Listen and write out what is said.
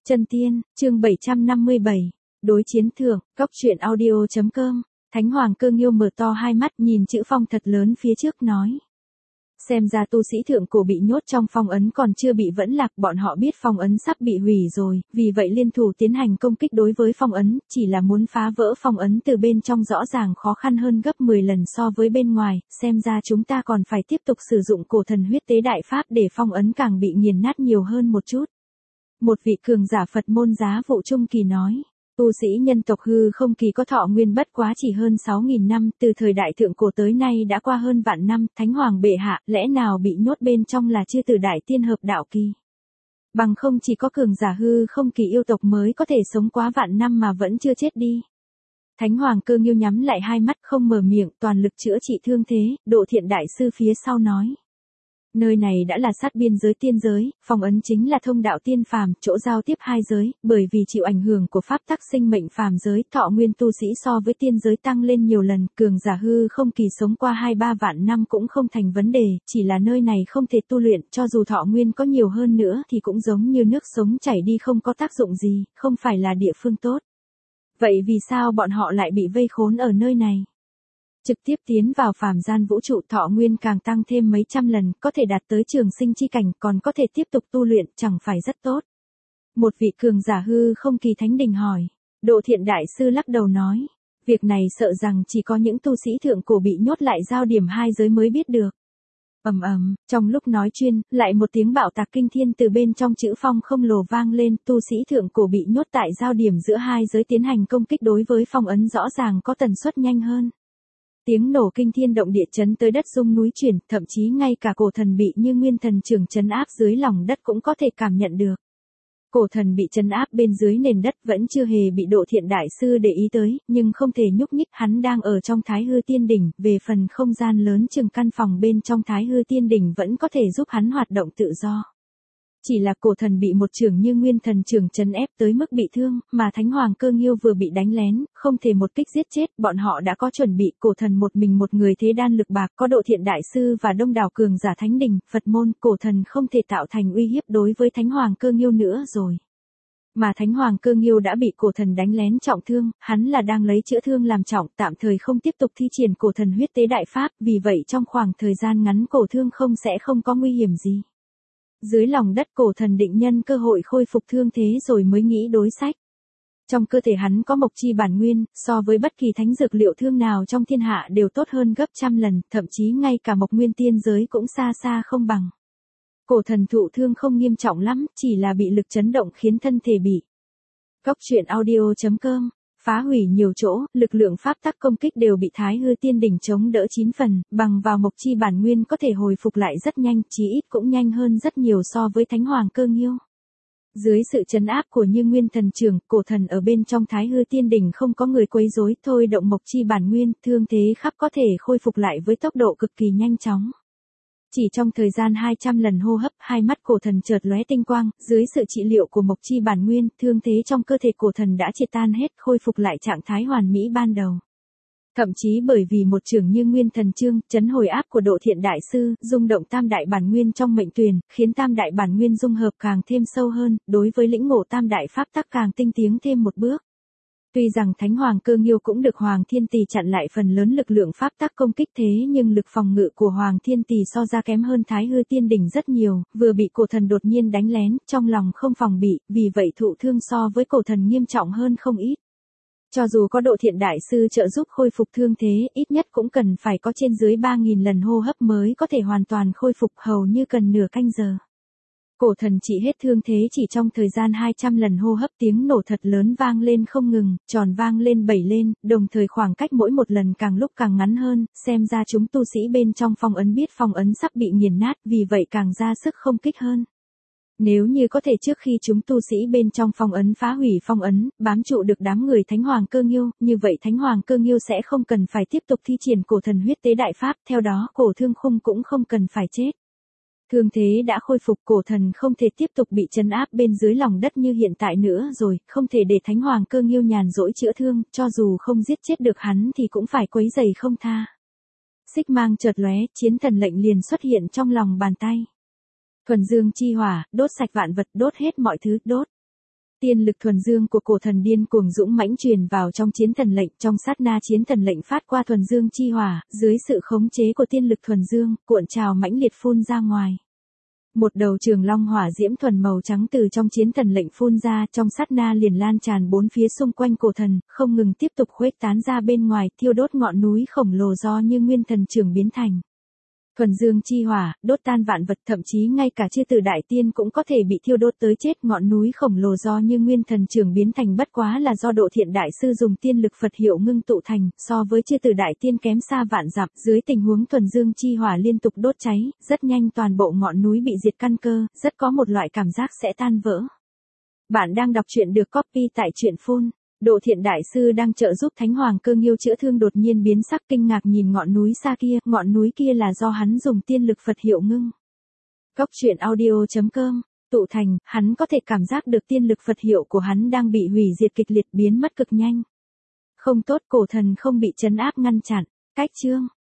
Chân tiên, chương 757. Đối chiến thượng, cóc truyện audio.com. Thánh Hoàng Cơ Nghiêu mở to hai mắt nhìn chữ phong thật lớn phía trước nói. Xem ra tu sĩ thượng cổ bị nhốt trong phong ấn còn chưa bị vẫn lạc, bọn họ biết phong ấn sắp bị hủy rồi, vì vậy liên thủ tiến hành công kích đối với phong ấn, chỉ là muốn phá vỡ phong ấn từ bên trong rõ ràng khó khăn hơn gấp 10 lần so với bên ngoài, xem ra chúng ta còn phải tiếp tục sử dụng cổ thần huyết tế đại pháp để phong ấn càng bị nghiền nát nhiều hơn một chút. Một vị cường giả Phật môn Giá Vụ Trung Kỳ nói, tu sĩ nhân tộc hư không kỳ có thọ nguyên bất quá chỉ hơn 6.000 năm, từ thời đại thượng cổ tới nay đã qua hơn vạn năm, Thánh Hoàng bệ hạ, lẽ nào bị nhốt bên trong là chư tử đại tiên hợp đạo kỳ? Bằng không chỉ có cường giả hư không kỳ yêu tộc mới có thể sống quá vạn năm mà vẫn chưa chết đi. Thánh Hoàng Cơ Nghiêu nhắm lại hai mắt không mở miệng, toàn lực chữa trị thương thế, Độ Thiện đại sư phía sau nói. Nơi này đã là sát biên giới tiên giới, phong ấn chính là thông đạo tiên phàm, chỗ giao tiếp hai giới, bởi vì chịu ảnh hưởng của pháp tắc sinh mệnh phàm giới, thọ nguyên tu sĩ so với tiên giới tăng lên nhiều lần, cường giả hư không kỳ sống qua 2-3 vạn năm cũng không thành vấn đề, chỉ là nơi này không thể tu luyện, cho dù thọ nguyên có nhiều hơn nữa thì cũng giống như nước sống chảy đi không có tác dụng gì, không phải là địa phương tốt. Vậy vì sao bọn họ lại bị vây khốn ở nơi này? Trực tiếp tiến vào phàm gian vũ trụ, thọ nguyên càng tăng thêm mấy trăm lần, có thể đạt tới trường sinh chi cảnh, còn có thể tiếp tục tu luyện, chẳng phải rất tốt. Một vị cường giả hư không kỳ thánh đình hỏi. Độ Thiện đại sư lắc đầu nói, việc này sợ rằng chỉ có những tu sĩ thượng cổ bị nhốt lại giao điểm hai giới mới biết được. Ầm ầm, trong lúc nói chuyên, lại một tiếng bạo tạc kinh thiên từ bên trong chữ phong không lồ vang lên, tu sĩ thượng cổ bị nhốt tại giao điểm giữa hai giới tiến hành công kích đối với phong ấn rõ ràng có tần suất nhanh hơn. Tiếng nổ kinh thiên động địa chấn tới đất rung núi chuyển, thậm chí ngay cả cổ thần bị như nguyên thần trưởng trấn áp dưới lòng đất cũng có thể cảm nhận được. Cổ thần bị trấn áp bên dưới nền đất vẫn chưa hề bị Độ Thiện đại sư để ý tới, nhưng không thể nhúc nhích, hắn đang ở trong Thái Hư Tiên Đỉnh, về phần không gian lớn chừng căn phòng bên trong Thái Hư Tiên Đỉnh vẫn có thể giúp hắn hoạt động tự do. Chỉ là cổ thần bị một trưởng như nguyên thần trưởng trấn ép tới mức bị thương, mà Thánh Hoàng Cơ Nghiêu vừa bị đánh lén, không thể một kích giết chết, bọn họ đã có chuẩn bị, cổ thần một mình một người thế đan lực bạc, có Độ Thiện đại sư và đông đảo cường giả thánh đình, Phật môn, cổ thần không thể tạo thành uy hiếp đối với Thánh Hoàng Cơ Nghiêu nữa rồi. Mà Thánh Hoàng Cơ Nghiêu đã bị cổ thần đánh lén trọng thương, hắn là đang lấy chữa thương làm trọng, tạm thời không tiếp tục thi triển cổ thần huyết tế đại pháp, vì vậy trong khoảng thời gian ngắn cổ thương sẽ không có nguy hiểm gì. Dưới lòng đất cổ thần định nhân cơ hội khôi phục thương thế rồi mới nghĩ đối sách. Trong cơ thể hắn có mộc chi bản nguyên, so với bất kỳ thánh dược liệu thương nào trong thiên hạ đều tốt hơn gấp trăm lần, thậm chí ngay cả mộc nguyên tiên giới cũng xa xa không bằng. Cổ thần thụ thương không nghiêm trọng lắm, chỉ là bị lực chấn động khiến thân thể bị. Cóc truyện audio.com. Phá hủy nhiều chỗ, lực lượng pháp tắc công kích đều bị Thái Hư Tiên Đỉnh chống đỡ 9 phần, bằng vào mộc chi bản nguyên có thể hồi phục lại rất nhanh, chí ít cũng nhanh hơn rất nhiều so với Thánh Hoàng Cơ Nghiêu. Dưới sự trấn áp của Như Nguyên Thần Trưởng, cổ thần ở bên trong Thái Hư Tiên Đỉnh không có người quấy rối, thôi động mộc chi bản nguyên, thương thế khắp có thể khôi phục lại với tốc độ cực kỳ nhanh chóng. Chỉ trong thời gian 200 lần hô hấp, hai mắt cổ thần chợt lóe tinh quang, dưới sự trị liệu của mộc chi bản nguyên, thương thế trong cơ thể cổ thần đã triệt tan hết, khôi phục lại trạng thái hoàn mỹ ban đầu. Thậm chí bởi vì một trưởng Như Nguyên Thần Chương, chấn hồi áp của Độ Thiện đại sư, rung động tam đại bản nguyên trong mệnh tuyền, khiến tam đại bản nguyên dung hợp càng thêm sâu hơn, đối với lĩnh ngộ tam đại pháp tắc càng tinh tiến thêm một bước. Tuy rằng Thánh Hoàng Cơ Nghiêu cũng được Hoàng Thiên Tỳ chặn lại phần lớn lực lượng pháp tắc công kích thế nhưng lực phòng ngự của Hoàng Thiên Tỳ so ra kém hơn Thái Hư Tiên Đỉnh rất nhiều, vừa bị cổ thần đột nhiên đánh lén, trong lòng không phòng bị, vì vậy thụ thương so với cổ thần nghiêm trọng hơn không ít. Cho dù có Độ Thiện đại sư trợ giúp khôi phục thương thế, ít nhất cũng cần phải có trên dưới 3.000 lần hô hấp mới có thể hoàn toàn khôi phục, hầu như cần nửa canh giờ. Cổ thần trị hết thương thế chỉ trong thời gian 200 lần hô hấp, tiếng nổ thật lớn vang lên không ngừng, tròn vang lên bảy lên, đồng thời khoảng cách mỗi một lần càng lúc càng ngắn hơn, xem ra chúng tu sĩ bên trong phong ấn biết phong ấn sắp bị nghiền nát, vì vậy càng ra sức không kích hơn. Nếu như có thể trước khi chúng tu sĩ bên trong phong ấn phá hủy phong ấn, bám trụ được đám người Thánh Hoàng Cơ Nghiêu, như vậy Thánh Hoàng Cơ Nghiêu sẽ không cần phải tiếp tục thi triển cổ thần huyết tế đại pháp, theo đó cổ thương cũng không cần phải chết. Thương thế đã khôi phục, cổ thần không thể tiếp tục bị trấn áp bên dưới lòng đất như hiện tại nữa rồi, không thể để Thánh Hoàng Cơ Nghiêu nhàn rỗi chữa thương, cho dù không giết chết được hắn thì cũng phải quấy rầy không tha. Xích mang chợt lóe, chiến thần lệnh liền xuất hiện trong lòng bàn tay. Thuần dương chi hỏa, đốt sạch vạn vật, đốt hết mọi thứ, đốt. Tiên lực thuần dương của cổ thần điên cuồng dũng mãnh truyền vào trong chiến thần lệnh, trong sát na chiến thần lệnh phát qua thuần dương chi hỏa, dưới sự khống chế của tiên lực thuần dương, cuộn trào mãnh liệt phun ra ngoài. Một đầu trường long hỏa diễm thuần màu trắng từ trong chiến thần lệnh phun ra, trong sát na liền lan tràn bốn phía xung quanh cổ thần, không ngừng tiếp tục khuếch tán ra bên ngoài, thiêu đốt ngọn núi khổng lồ do như nguyên thần trường biến thành. Thuần dương chi hỏa, đốt tan vạn vật, thậm chí ngay cả chư tử đại tiên cũng có thể bị thiêu đốt tới chết. Ngọn núi khổng lồ do như nguyên thần trường biến thành bất quá là do Độ Thiện đại sư dùng tiên lực Phật hiệu ngưng tụ thành, so với chư tử đại tiên kém xa vạn dặm. Dưới tình huống thuần dương chi hỏa liên tục đốt cháy, rất nhanh toàn bộ ngọn núi bị diệt căn cơ, rất có một loại cảm giác sẽ tan vỡ. Bạn đang đọc truyện được copy tại truyện phun. Độ Thiện đại sư đang trợ giúp Thánh Hoàng Cơ Nghiêu chữa thương đột nhiên biến sắc kinh ngạc nhìn ngọn núi xa kia, ngọn núi kia là do hắn dùng tiên lực Phật hiệu ngưng. Cốc.audio.com Tụ thành, hắn có thể cảm giác được tiên lực Phật hiệu của hắn đang bị hủy diệt kịch liệt biến mất cực nhanh. Không tốt, cổ thần không bị trấn áp ngăn chặn. Cách chương